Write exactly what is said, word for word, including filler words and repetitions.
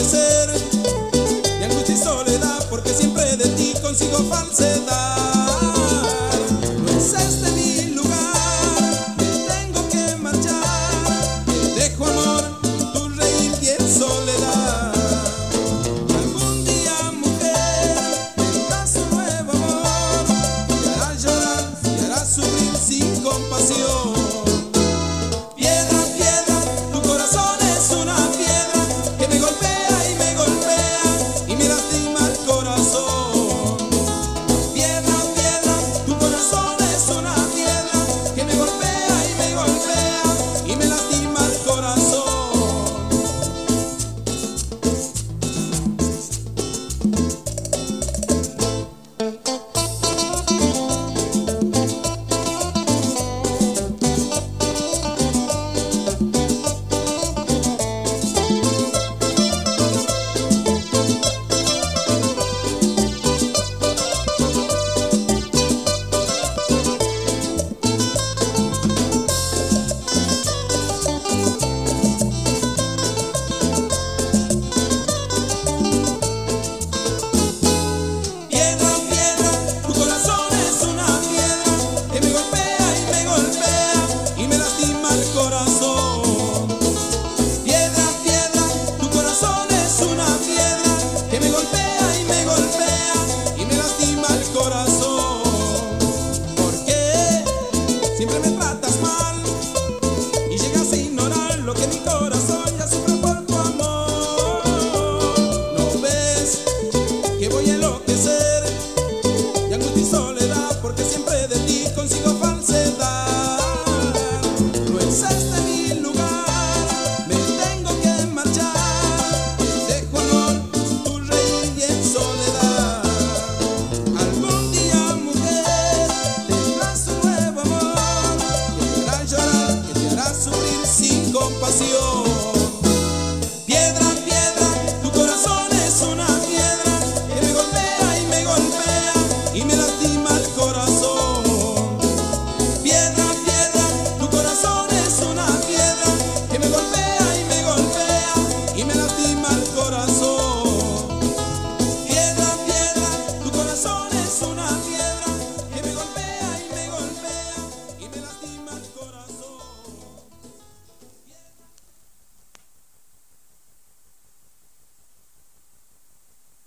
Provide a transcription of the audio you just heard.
enloquecer de angustia y soledad, porque siempre de ti consigo falsedad. No es este mi lugar, me tengo que marchar, te dejo amor, tu reír y en soledad. Algún día, mujer, tendrás un nuevo amor, te hará llorar, te hará sufrir sin compasión. Siempre me tratas mal y llegas a ignorar lo que mi corazón ya sufre por tu amor. ¿No ves que voy a enloquecer de angustia y soledad, porque siempre de ti consigo falsedad? No es este mi lugar, me tengo que marchar, te dejo amor, tu reír y en soledad. Algún día, mujer, tendrás un nuevo amor, sufrir sin compasión.